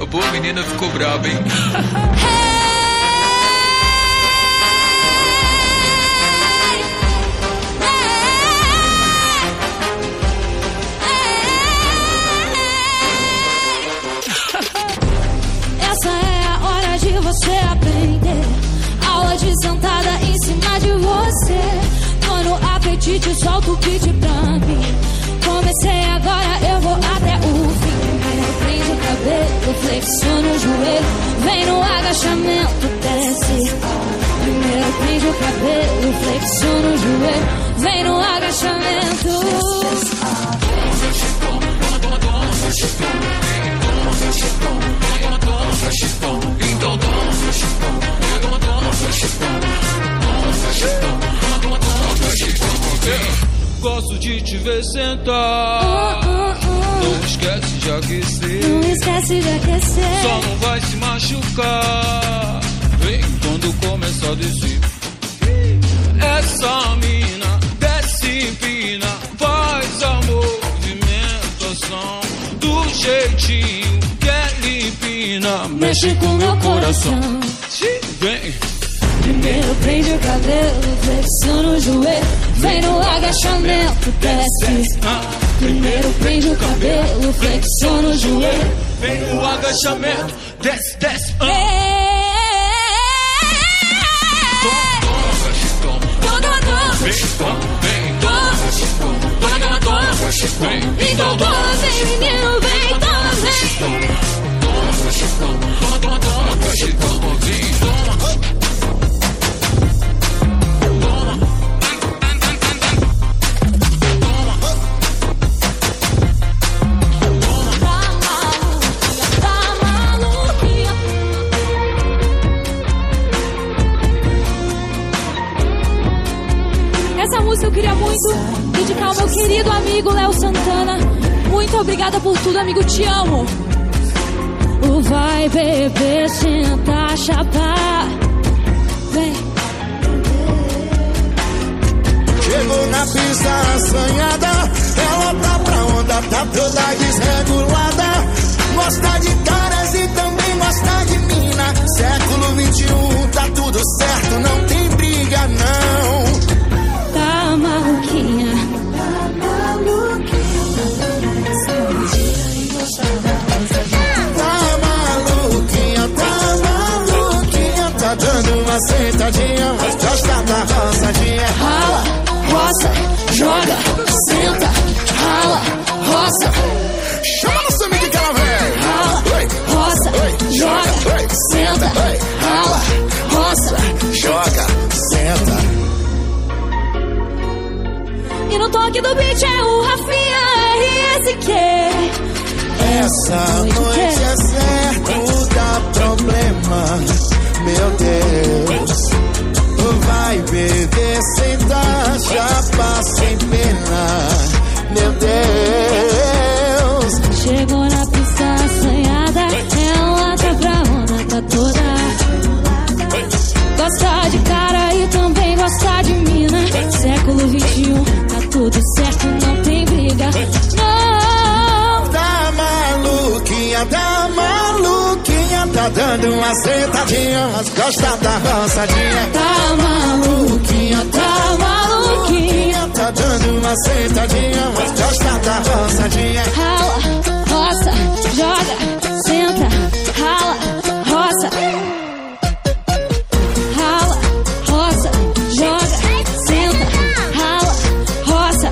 Pô, a menina ficou brava, hein? Essa é a hora de você aprender. Aula de sentada em cima de você. Tô no apetite, solta o beat pra mim. Comecei agora, eu vou até o fim. Primeiro prende o cabelo, flexiona o joelho. Vem no agachamento, desce. Primeiro prende o cabelo, flexiona o joelho. Vem no agachamento. Então toma. Gosto de te ver sentar. Não esquece de aquecer. Não esquece de aquecer. Só não vai se machucar. Vem quando começar a descer. Essa mina desce empina. Faz a movimentação do jeitinho que é limpina. Mexe com meu coração. Vem. Primeiro prende o cabelo, flexiona o joelho. Vem no agachamento, desce. Primeiro prende o cabelo, flexiona o joelho. Vem no agachamento, desce. Então toma, vem menino, vem, toma, vem. Essa música eu queria muito dedicar ao meu querido amigo Léo Santana. Muito obrigada por tudo, amigo, te amo. Vai beber, senta, chapar. Vem. Chegou na pista assanhada, ela tá pra onda, tá toda desregulada. Gosta de caras e também gosta de mina. Século 21, tá tudo certo, não tem briga não. Tá maluquinha. Tá dando uma sentadinha, mas gosta da roçadinha. Rala, roça, joga, senta. Rala, roça. Chama no seu amigo que ela vem. Rala, roça, joga, senta. Rala, roça, joga, senta. E no toque do beat é o Rafinha RSQ. Essa noite é certo, dá problema. Meu Deus, vai beber sem dar chapa, sem pena. Meu Deus, chegou na pista assanhada, ela tá pra onda, tá toda. Gosta de cara e também gosta de mina. Século 21, tá tudo certo, não tem briga. Não, tá maluquinha, tá dando uma sentadinha, mas gosta da roçadinha. Tá maluquinha, tá dando uma sentadinha, mas gosta da roçadinha. Rala, roça, joga, senta. Rala, roça. Rala, roça, joga, senta. Rala, roça.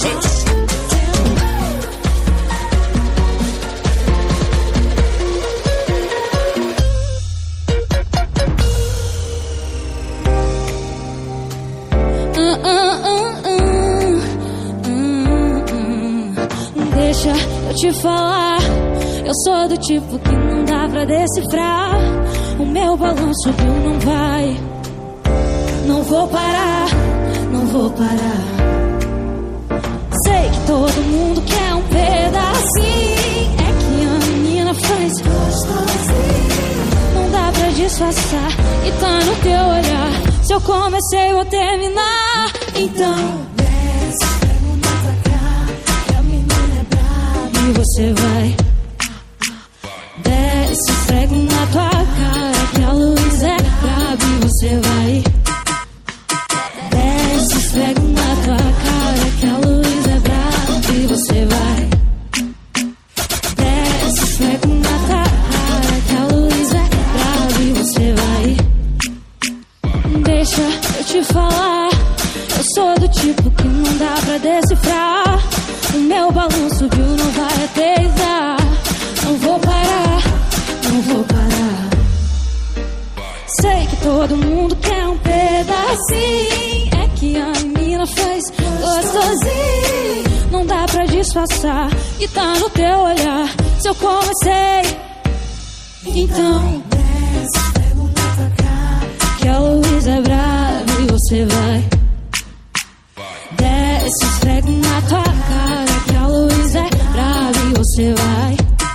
Deixa eu te falar, eu sou do tipo que não dá pra decifrar. O meu balão subiu, não vai. Não vou parar, não vou parar. Sei que todo mundo quer um pedacinho. É que a menina faz gostosinho. Não dá pra disfarçar e tá no teu olhar. Se eu comecei, vou terminar. Então desce, pergunta pra cá, que a menina é brava. E você vai. Desce, você vai. Desce, esfrega na tua cara que a luz é brava e você vai. Desce, esfrega na tua cara que a luz é brava e você vai. Deixa eu te falar, eu sou do tipo que não dá pra decifrar. O meu balão subiu, não vai aterrissar. Não vou parar, não vou parar. Sei que todo mundo quer um pedacinho. É que a menina faz gostosinho. Não dá pra disfarçar e tá no teu olhar. Se eu comecei, então desce, pega na tua cara que a luz é brava e você vai. Desce, esfrega na tua cara que a luz é brava e você vai.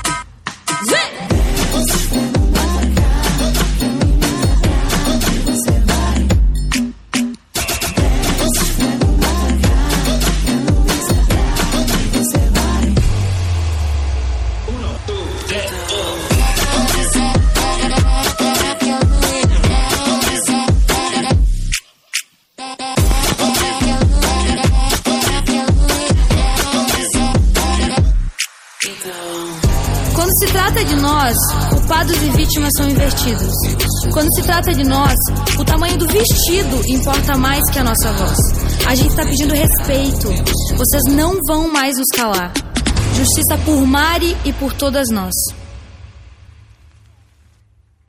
Quando se trata de nós, culpados e vítimas são invertidos. Quando se trata de nós, o tamanho do vestido importa mais que a nossa voz. A gente tá pedindo respeito. Vocês não vão mais nos calar. Justiça por Mari e por todas nós.